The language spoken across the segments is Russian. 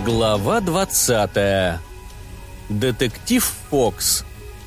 Глава 20. Детектив Фокс.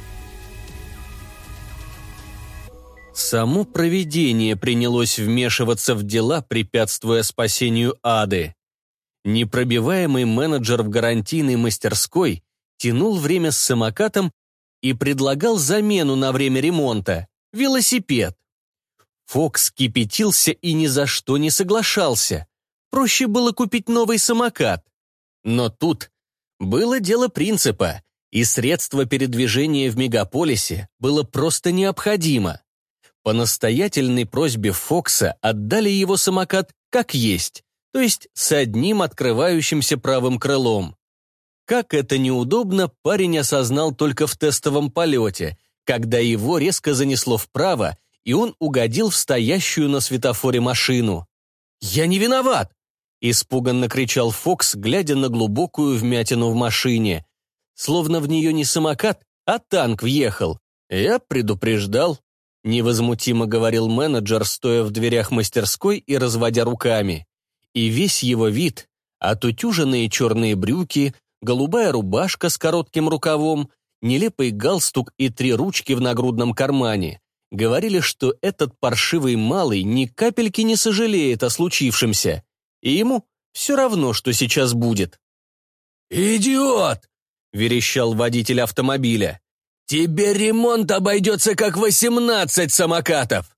Само провидение принялось вмешиваться в дела, препятствуя спасению Ады. Непробиваемый менеджер в гарантийной мастерской тянул время с самокатом и предлагал замену на время ремонта – велосипед. Фокс кипятился и ни за что не соглашался. Проще было купить новый самокат. Но тут было дело принципа, и средство передвижения в мегаполисе было просто необходимо. По настоятельной просьбе Фокса отдали его самокат как есть, то есть с одним открывающимся правым крылом. Как это неудобно, парень осознал только в тестовом полете, когда его резко занесло вправо, и он угодил в стоящую на светофоре машину. «Я не виноват!» — испуганно кричал Фокс, глядя на глубокую вмятину в машине. Словно в нее не самокат, а танк въехал. «Я предупреждал», — невозмутимо говорил менеджер, стоя в дверях мастерской и разводя руками. И весь его вид, отутюженные черные брюки, голубая рубашка с коротким рукавом, нелепый галстук и 3 ручки в нагрудном кармане, говорили, что этот паршивый малый ни капельки не сожалеет о случившемся, и ему все равно, что сейчас будет. «Идиот!» — верещал водитель автомобиля. «Тебе ремонт обойдется как 18 самокатов!»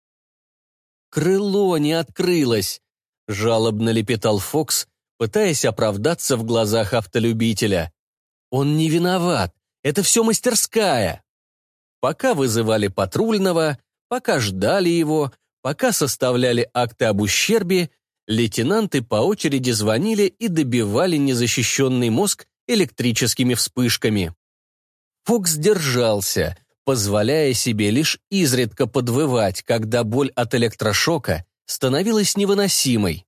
«Крыло не открылось», — жалобно лепетал Фокс, пытаясь оправдаться в глазах автолюбителя. «Он не виноват, это все мастерская». Пока вызывали патрульного, пока ждали его, пока составляли акты об ущербе, лейтенанты по очереди звонили и добивали незащищенный мозг электрическими вспышками. Фокс держался, позволяя себе лишь изредка подвывать, когда боль от электрошока становилась невыносимой.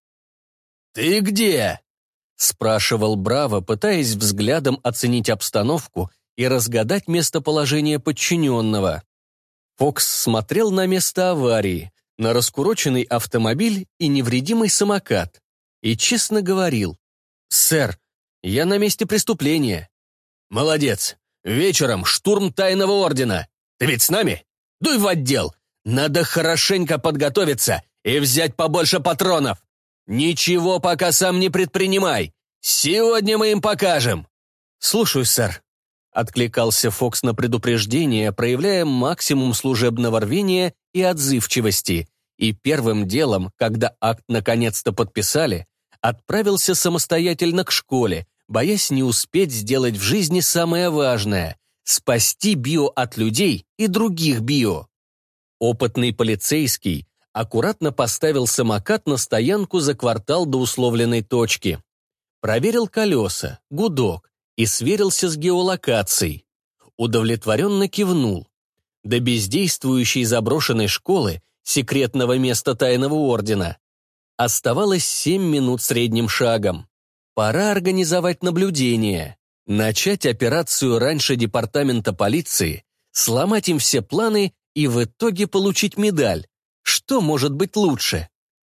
«Ты где?» — спрашивал Браво, пытаясь взглядом оценить обстановку и разгадать местоположение подчиненного. Фокс смотрел на место аварии, на раскуроченный автомобиль и невредимый самокат, и честно говорил: «Сэр, я на месте преступления». «Молодец. Вечером штурм тайного ордена. Ты ведь с нами? Дуй в отдел. Надо хорошенько подготовиться и взять побольше патронов. Ничего пока сам не предпринимай. Сегодня мы им покажем». «Слушаюсь, сэр», — откликался Фокс на предупреждение, проявляя максимум служебного рвения и отзывчивости, и первым делом, когда акт наконец-то подписали, отправился самостоятельно к школе, боясь не успеть сделать в жизни самое важное — спасти био от людей и других био. Опытный полицейский аккуратно поставил самокат на стоянку за квартал до условленной точки. Проверил колеса, гудок и сверился с геолокацией. Удовлетворенно кивнул. До бездействующей заброшенной школы, секретного места тайного ордена, оставалось 7 минут средним шагом. Пора организовать наблюдение, начать операцию раньше департамента полиции, сломать им все планы и в итоге получить медаль. Что может быть лучше?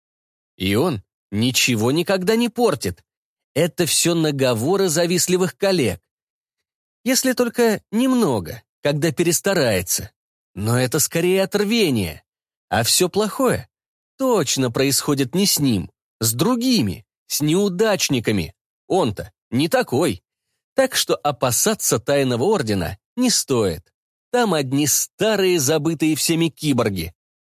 И он ничего никогда не портит. Это все наговоры завистливых коллег. Если только немного, когда перестарается. Но это скорее от рвения. А все плохое точно происходит не с ним, с другими, с неудачниками. Он-то не такой. Так что опасаться тайного ордена не стоит. Там одни старые, забытые всеми киборги.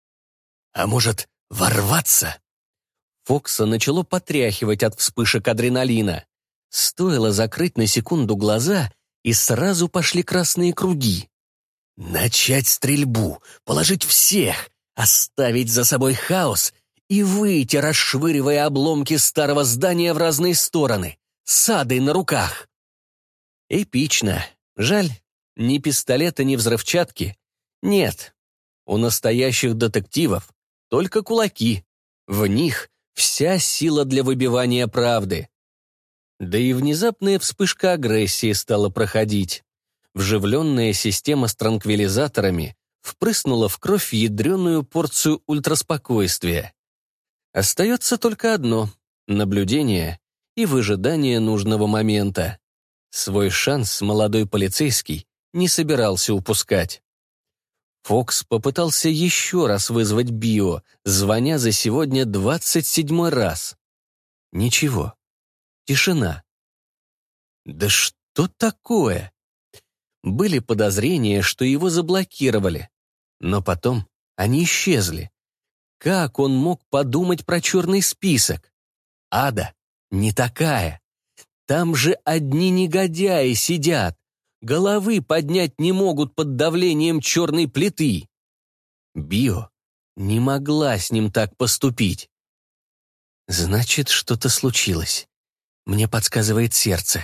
А может, ворваться? Фокса начало потряхивать от вспышек адреналина. Стоило закрыть на секунду глаза, и сразу пошли красные круги. Начать стрельбу, положить всех, оставить за собой хаос и выйти, расшвыривая обломки старого здания в разные стороны, с Адой на руках. Эпично. Жаль, ни пистолета, ни взрывчатки нет. У настоящих детективов только кулаки. В них вся сила для выбивания правды. Да и внезапная вспышка агрессии стала проходить. Вживленная система с транквилизаторами впрыснула в кровь ядреную порцию ультраспокойствия. Остается только одно — наблюдение и выжидание нужного момента. Свой шанс молодой полицейский не собирался упускать. Фокс попытался еще раз вызвать Био, звоня за сегодня 27-й раз. Ничего. Тишина. Да что такое? Были подозрения, что его заблокировали, но потом они исчезли. Как он мог подумать про черный список? Ада не такая. Там же одни негодяи сидят. Головы поднять не могут под давлением черной плиты. Био не могла с ним так поступить. Значит, что-то случилось. Мне подсказывает сердце.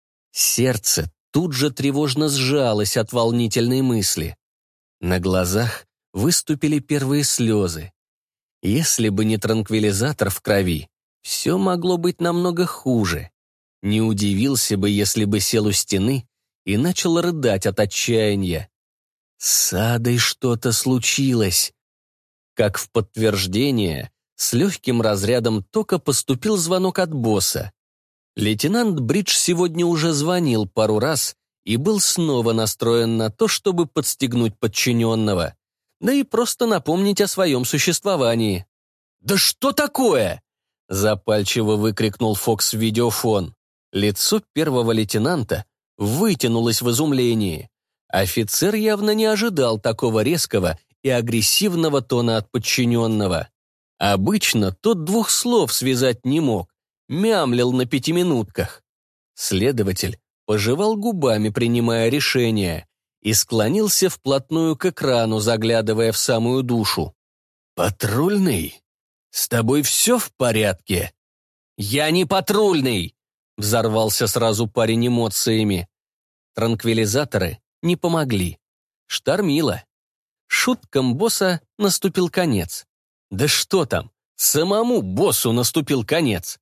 Сердце тут же тревожно сжалось от волнительной мысли. На глазах выступили первые слезы. Если бы не транквилизатор в крови, все могло быть намного хуже. Не удивился бы, если бы сел у стены и начал рыдать от отчаяния. С Адой что-то случилось. Как в подтверждение, с легким разрядом тока поступил звонок от босса. Лейтенант Бридж сегодня уже звонил пару раз и был снова настроен на то, чтобы подстегнуть подчиненного, да и просто напомнить о своем существовании. «Да что такое?» — запальчиво выкрикнул Фокс в видеофон. Лицо первого лейтенанта вытянулось в изумлении. Офицер явно не ожидал такого резкого и агрессивного тона от подчиненного. Обычно тот двух слов связать не мог, мямлил на пятиминутках. Следователь пожевал губами, принимая решение, и склонился вплотную к экрану, заглядывая в самую душу. «Патрульный? С тобой все в порядке?» «Я не патрульный!» — взорвался сразу парень эмоциями. Транквилизаторы не помогли. Штормило. Шуткам босса наступил конец. Да что там, самому боссу наступил конец.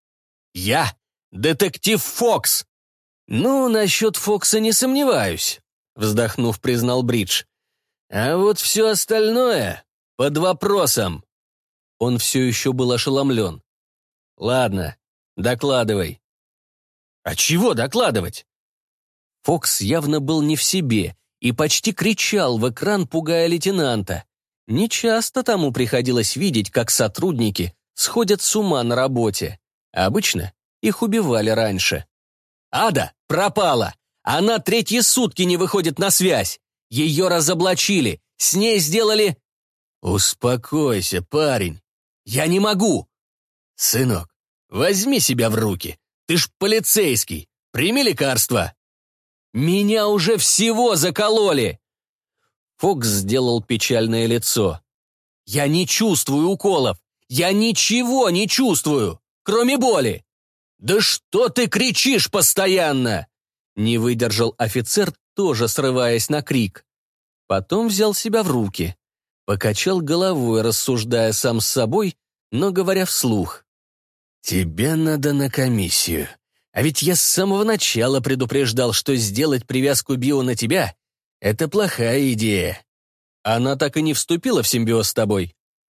«Я детектив Фокс!» «Ну, насчет Фокса не сомневаюсь», — вздохнув, признал Бридж. «А вот все остальное под вопросом». Он все еще был ошеломлен. «Ладно, докладывай». «А чего докладывать?» Фокс явно был не в себе и почти кричал в экран, пугая лейтенанта. Нечасто тому приходилось видеть, как сотрудники сходят с ума на работе. Обычно их убивали раньше. «Ада пропала! Она 3 сутки не выходит на связь! Ее разоблачили! С ней сделали...» «Успокойся, парень! Я не могу!» «Сынок, возьми себя в руки! Ты ж полицейский! Прими лекарство!» «Меня уже всего закололи!» Фокс сделал печальное лицо. «Я не чувствую уколов! Я ничего не чувствую, кроме боли!» «Да что ты кричишь постоянно?» Не выдержал офицер, тоже срываясь на крик. Потом взял себя в руки. Покачал головой, рассуждая сам с собой, но говоря вслух. «Тебе надо на комиссию. А ведь я с самого начала предупреждал, что сделать привязку био на тебя — это плохая идея. Она так и не вступила в симбиоз с тобой?»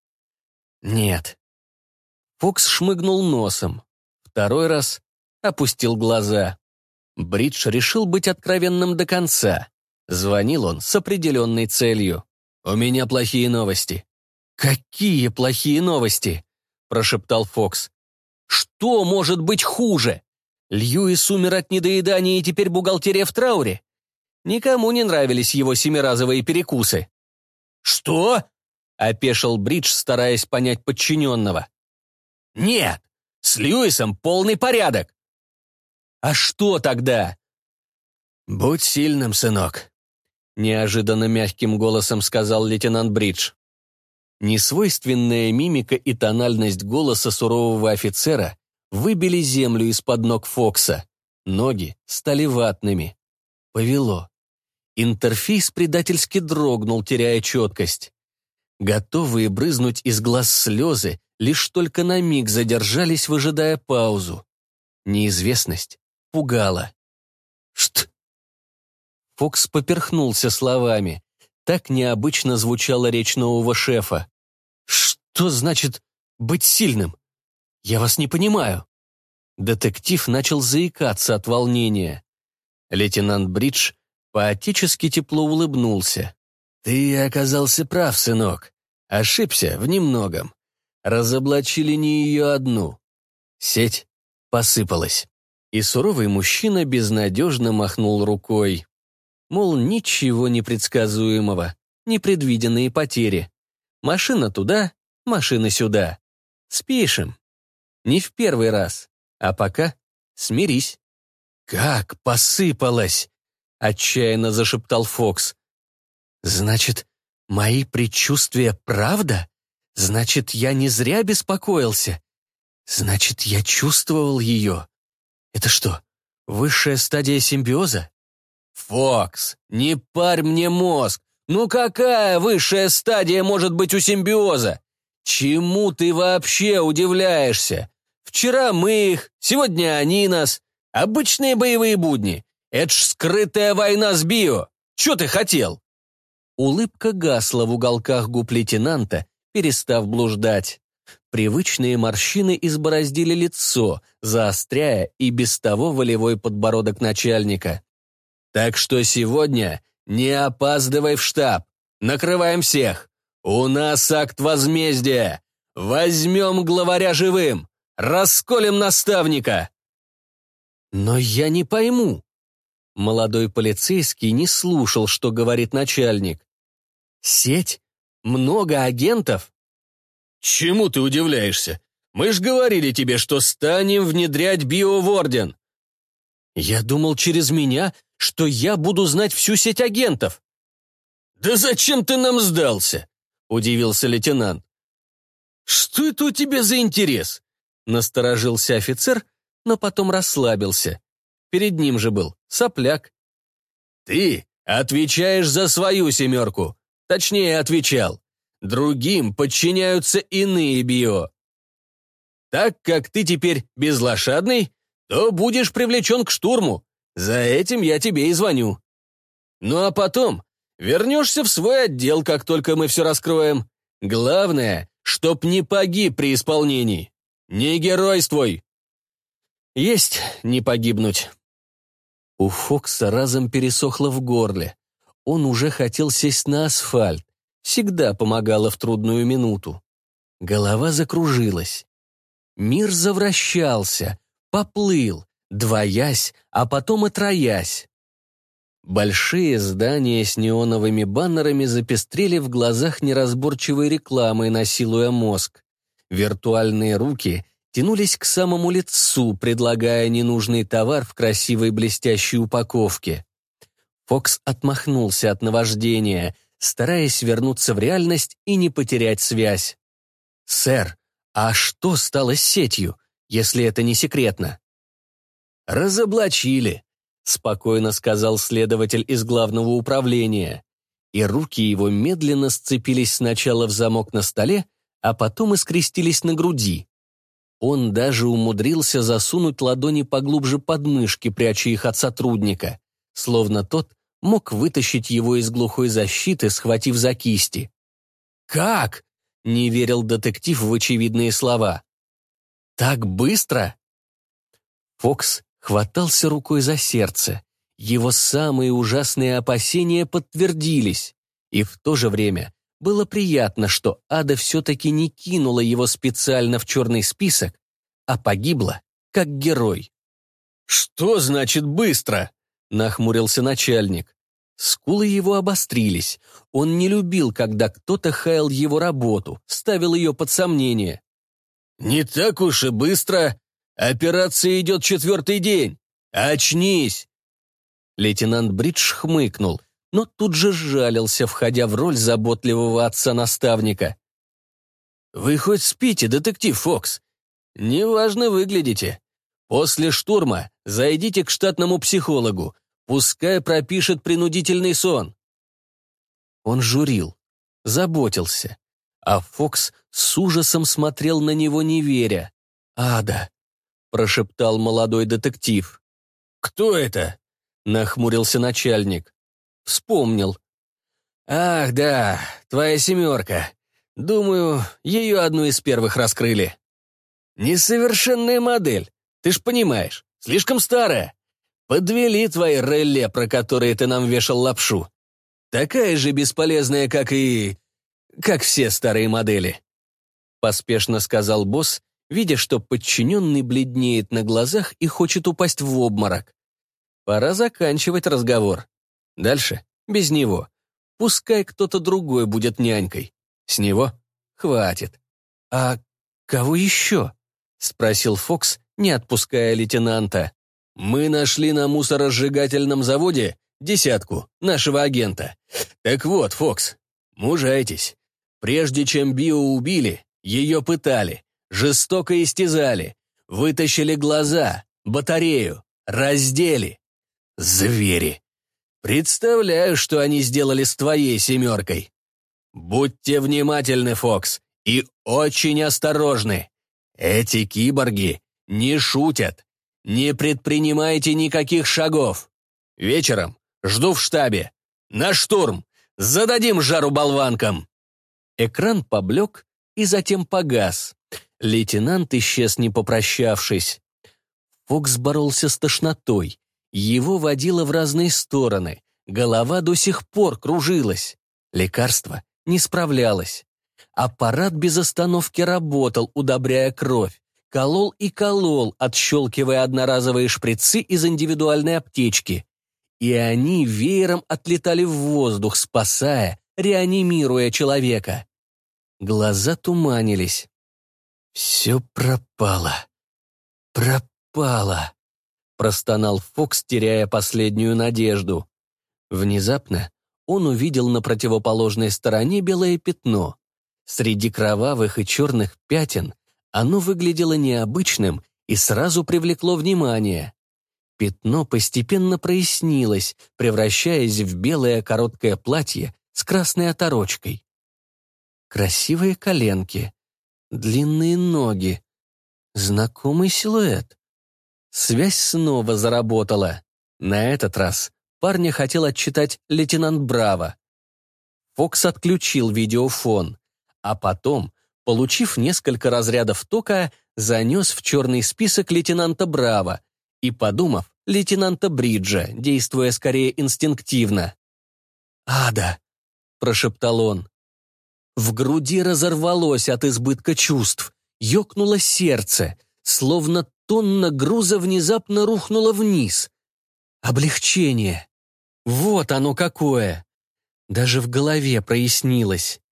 «Нет». Фокс шмыгнул носом. Второй раз опустил глаза. Бридж решил быть откровенным до конца. Звонил он с определенной целью. «У меня плохие новости». «Какие плохие новости?» – прошептал Фокс. «Что может быть хуже? Льюис умер от недоедания и теперь бухгалтерия в трауре? Никому не нравились его 7-разовые перекусы». «Что?» – опешил Бридж, стараясь понять подчиненного. «Нет, с Льюисом полный порядок». «А что тогда?» «Будь сильным, сынок», — неожиданно мягким голосом сказал лейтенант Бридж. Несвойственная мимика и тональность голоса сурового офицера выбили землю из-под ног Фокса. Ноги стали ватными. Повело. Интерфейс предательски дрогнул, теряя четкость. Готовые брызнуть из глаз слезы лишь только на миг задержались, выжидая паузу. Неизвестность пугала. «Шт!» Фокс поперхнулся словами. Так необычно звучала речь нового шефа. «Что значит быть сильным? Я вас не понимаю». Детектив начал заикаться от волнения. Лейтенант Бридж поотечески тепло улыбнулся. «Ты оказался прав, сынок. Ошибся в немногом. Разоблачили не ее одну. Сеть посыпалась». И суровый мужчина безнадежно махнул рукой. Мол, ничего непредсказуемого, непредвиденные потери. Машина туда, машина сюда. Спишем. Не в первый раз. А пока смирись. «Как посыпалась!» — отчаянно зашептал Фокс. «Значит, мои предчувствия правда? Значит, я не зря беспокоился? Значит, я чувствовал ее? Это что, высшая стадия симбиоза?» «Фокс, не парь мне мозг! Ну какая высшая стадия может быть у симбиоза? Чему ты вообще удивляешься? Вчера мы их, сегодня они нас. Обычные боевые будни. Это ж скрытая война с био. Чё ты хотел?» Улыбка гасла в уголках губ лейтенанта, перестав блуждать. Привычные морщины избороздили лицо, заостряя и без того волевой подбородок начальника. «Так что сегодня не опаздывай в штаб. Накрываем всех. У нас акт возмездия. Возьмем главаря живым. Расколем наставника». «Но я не пойму». Молодой полицейский не слушал, что говорит начальник. «Сеть? Много агентов?» «Чему ты удивляешься? Мы ж говорили тебе, что станем внедрять био в Орден». «Я думал через меня, что я буду знать всю сеть агентов». «Да зачем ты нам сдался?» — удивился лейтенант. «Что это у тебя за интерес?» — насторожился офицер, но потом расслабился. Перед ним же был сопляк. «Ты отвечаешь за свою семерку. Точнее, отвечал. Другим подчиняются иные био. Так как ты теперь безлошадный, то будешь привлечен к штурму. За этим я тебе и звоню. Ну а потом вернешься в свой отдел, как только мы все раскроем. Главное, чтоб не погиб при исполнении. Не геройствуй». «Есть не погибнуть». У Фокса разом пересохло в горле. Он уже хотел сесть на асфальт. Всегда помогало в трудную минуту. Голова закружилась. Мир завращался, поплыл, двоясь, а потом и троясь. Большие здания с неоновыми баннерами запестрели в глазах неразборчивой рекламой, насилуя мозг. Виртуальные руки тянулись к самому лицу, предлагая ненужный товар в красивой блестящей упаковке. Фокс отмахнулся от наваждения, стараясь вернуться в реальность и не потерять связь. «Сэр, а что стало с сетью, если это не секретно?» «Разоблачили», — спокойно сказал следователь из главного управления, и руки его медленно сцепились сначала в замок на столе, а потом и скрестились на груди. Он даже умудрился засунуть ладони поглубже под мышки, пряча их от сотрудника, словно тот мог вытащить его из глухой защиты, схватив за кисти. «Как?» — не верил детектив в очевидные слова. «Так быстро?» Фокс хватался рукой за сердце. Его самые ужасные опасения подтвердились. И в то же время было приятно, что Ада все-таки не кинула его специально в черный список, а погибла как герой. «Что значит быстро?» — нахмурился начальник. Скулы его обострились. Он не любил, когда кто-то хаял его работу, ставил ее под сомнение. «Не так уж и быстро. Операция идет 4-й день. Очнись!» Лейтенант Бридж хмыкнул, но тут же сжалился, входя в роль заботливого отца-наставника. «Вы хоть спите, детектив Фокс? Неважно выглядите. После штурма зайдите к штатному психологу, пускай пропишет принудительный сон». Он журил, заботился, а Фокс с ужасом смотрел на него, не веря. «Ада», — прошептал молодой детектив. «Кто это?» — нахмурился начальник. Вспомнил. «Ах, да, твоя семерка. Думаю, ее одну из первых раскрыли. Несовершенная модель. Ты ж понимаешь, слишком старая. Подвели твои реле, про которые ты нам вешал лапшу. Такая же бесполезная, как все старые модели. Поспешно сказал босс, видя, что подчиненный бледнеет на глазах и хочет упасть в обморок. Пора заканчивать разговор. Дальше без него. Пускай кто-то другой будет нянькой. С него хватит. «А кого еще?» — спросил Фокс, не отпуская лейтенанта. «Мы нашли на мусоросжигательном заводе 10 нашего агента. Так вот, Фокс, мужайтесь. Прежде чем Био убили, ее пытали, жестоко истязали, вытащили глаза, батарею, раздели. Звери. Представляю, что они сделали с твоей 7. Будьте внимательны, Фокс, и очень осторожны. Эти киборги не шутят. Не предпринимайте никаких шагов. Вечером жду в штабе. На штурм. Зададим жару болванкам». Экран поблек и затем погас. Лейтенант исчез, не попрощавшись. Фокс боролся с тошнотой. Его водило в разные стороны. Голова до сих пор кружилась. Лекарство не справлялось. Аппарат без остановки работал, удобряя кровь. Колол и колол, отщелкивая одноразовые шприцы из индивидуальной аптечки. И они веером отлетали в воздух, спасая, реанимируя человека. Глаза туманились. «Все пропало. Пропало», — простонал Фокс, теряя последнюю надежду. Внезапно он увидел на противоположной стороне белое пятно. Среди кровавых и черных пятен оно выглядело необычным и сразу привлекло внимание. Пятно постепенно прояснилось, превращаясь в белое короткое платье с красной оторочкой. Красивые коленки, длинные ноги, знакомый силуэт. Связь снова заработала. На этот раз парня хотел отчитать лейтенант Браво. Фокс отключил видеофон, а потом, получив несколько разрядов тока, занес в черный список лейтенанта Браво и, подумав, лейтенанта Бриджа, действуя скорее инстинктивно. «Ада!» — прошептал он. В груди разорвалось от избытка чувств, ёкнуло сердце, словно тонна груза внезапно рухнула вниз. Облегчение. Вот оно какое! Даже в голове прояснилось.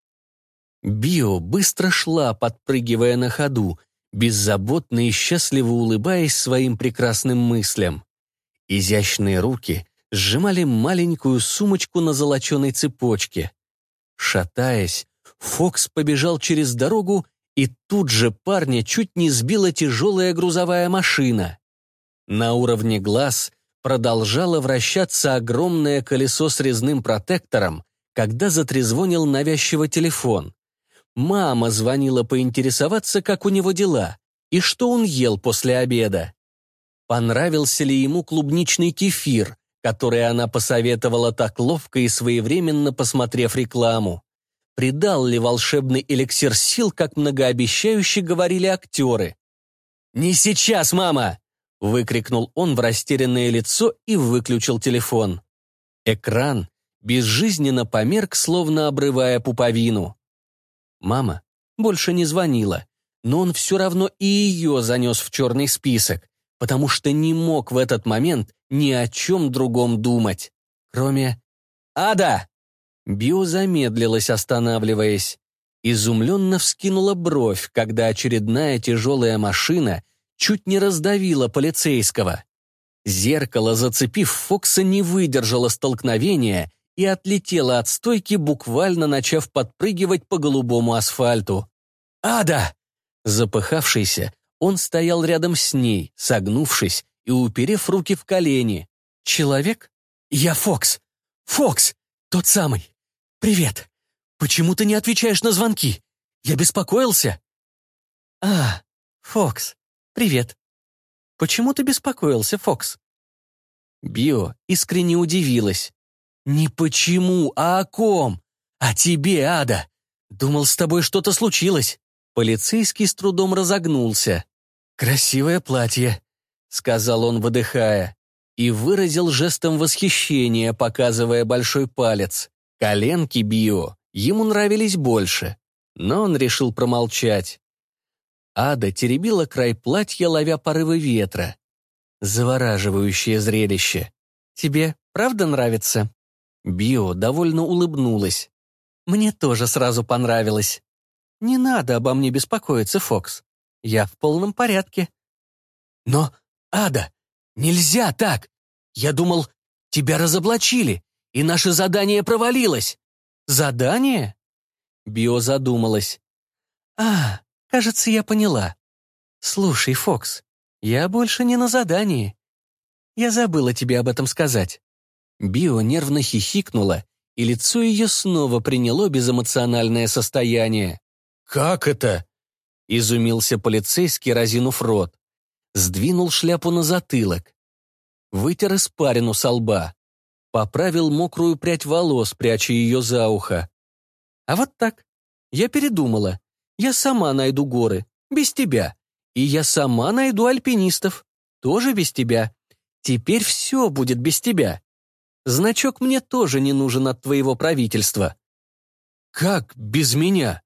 Био быстро шла, подпрыгивая на ходу, беззаботно и счастливо улыбаясь своим прекрасным мыслям. Изящные руки сжимали маленькую сумочку на золоченой цепочке. Шатаясь, Фокс побежал через дорогу, и тут же парня чуть не сбила тяжелая грузовая машина. На уровне глаз продолжало вращаться огромное колесо с резным протектором, когда затрезвонил навязчиво телефон. Мама звонила поинтересоваться, как у него дела, и что он ел после обеда. Понравился ли ему клубничный кефир, который она посоветовала так ловко и своевременно, посмотрев рекламу. Придал ли волшебный эликсир сил, как многообещающе говорили актеры. «Не сейчас, мама!» — выкрикнул он в растерянное лицо и выключил телефон. Экран безжизненно померк, словно обрывая пуповину. Мама больше не звонила, но он все равно и ее занес в черный список, потому что не мог в этот момент ни о чем другом думать, кроме «Ада!». Био замедлилась, останавливаясь. Изумленно вскинула бровь, когда очередная тяжелая машина чуть не раздавила полицейского. Зеркало, зацепив Фокса, не выдержало столкновения и отлетело от стойки, буквально начав подпрыгивать по голубому асфальту. «Ада!». Запыхавшийся, он стоял рядом с ней, согнувшись и уперев руки в колени. «Человек? Я Фокс! Фокс! Тот самый! Привет! Почему ты не отвечаешь на звонки? Я беспокоился!» «А, Фокс, привет! Почему ты беспокоился, Фокс?» Био искренне удивилась. «Не почему, а о ком? О тебе, Ада! Думал, с тобой что-то случилось!» Полицейский с трудом разогнулся. «Красивое платье», — сказал он, выдыхая, и выразил жестом восхищения, показывая большой палец. Коленки Био ему нравились больше, но он решил промолчать. Ада теребила край платья, ловя порывы ветра. Завораживающее зрелище. «Тебе правда нравится?» Био довольно улыбнулась. «Мне тоже сразу понравилось. Не надо обо мне беспокоиться, Фокс. Я в полном порядке». «Но, Ада, нельзя так! Я думал, тебя разоблачили, и наше задание провалилось». «Задание?» Био задумалась. Кажется, я поняла. Слушай, Фокс, я больше не на задании. Я забыла тебе об этом сказать». Био нервно хихикнула, и лицо ее снова приняло безэмоциональное состояние. «Как это?» — изумился полицейский, разинув рот. Сдвинул шляпу на затылок. Вытер испарину со лба. Поправил мокрую прядь волос, пряча ее за ухо. «А вот так. Я передумала. Я сама найду горы. Без тебя. И я сама найду альпинистов. Тоже без тебя. Теперь все будет без тебя. Значок мне тоже не нужен от твоего правительства». «Как без меня?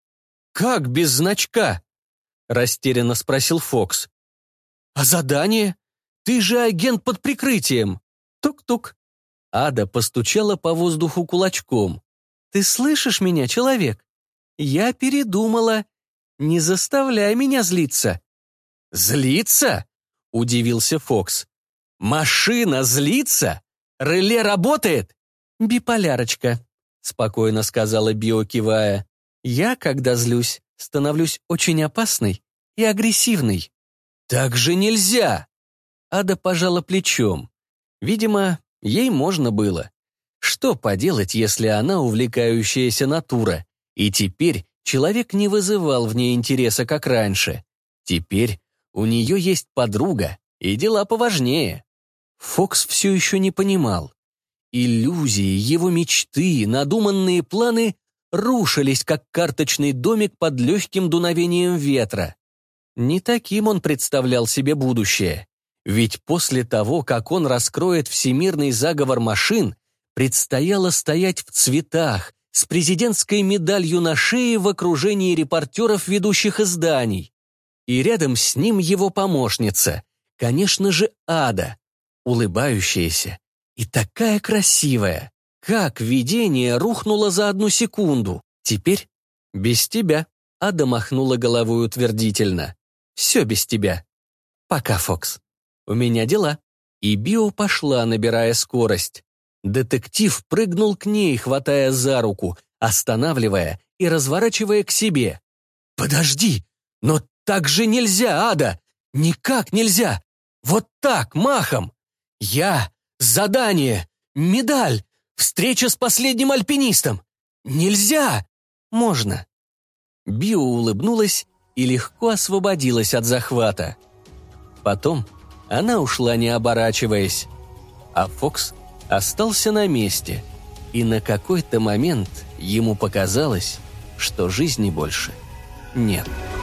Как без значка?» — растерянно спросил Фокс. «А задание? Ты же агент под прикрытием». Тук-тук. Ада постучала по воздуху кулачком. «Ты слышишь меня, человек? Я передумала. Не заставляй меня злиться». «Злиться?» — удивился Фокс. «Машина злится? Реле работает?» «Биполярочка», — спокойно сказала Био, кивая. «Я, когда злюсь, становлюсь очень опасной и агрессивной». «Так же нельзя!» Ада пожала плечом. Видимо, ей можно было. Что поделать, если она увлекающаяся натура, и теперь человек не вызывал в ней интереса, как раньше. Теперь у нее есть подруга, и дела поважнее. Фокс все еще не понимал. Иллюзии, его мечты, надуманные планы рушились, как карточный домик под легким дуновением ветра. Не таким он представлял себе будущее. Ведь после того, как он раскроет всемирный заговор машин, предстояло стоять в цветах, с президентской медалью на шее в окружении репортеров ведущих изданий. И рядом с ним его помощница, конечно же, Ада, улыбающаяся и такая красивая. Как видение рухнуло за одну секунду. Теперь без тебя. Ада махнула головой утвердительно. Все без тебя. Пока, Фокс. У меня дела. И Био пошла, набирая скорость. Детектив прыгнул к ней, хватая за руку, останавливая и разворачивая к себе. «Подожди! Но так же нельзя, Ада! Никак нельзя! Вот так, махом! Задание, медаль, встреча с последним альпинистом! Нельзя!» «Можно». Био улыбнулась и легко освободилась от захвата. Потом она ушла, не оборачиваясь, а Фокс остался на месте, и на какой-то момент ему показалось, что жизни больше нет.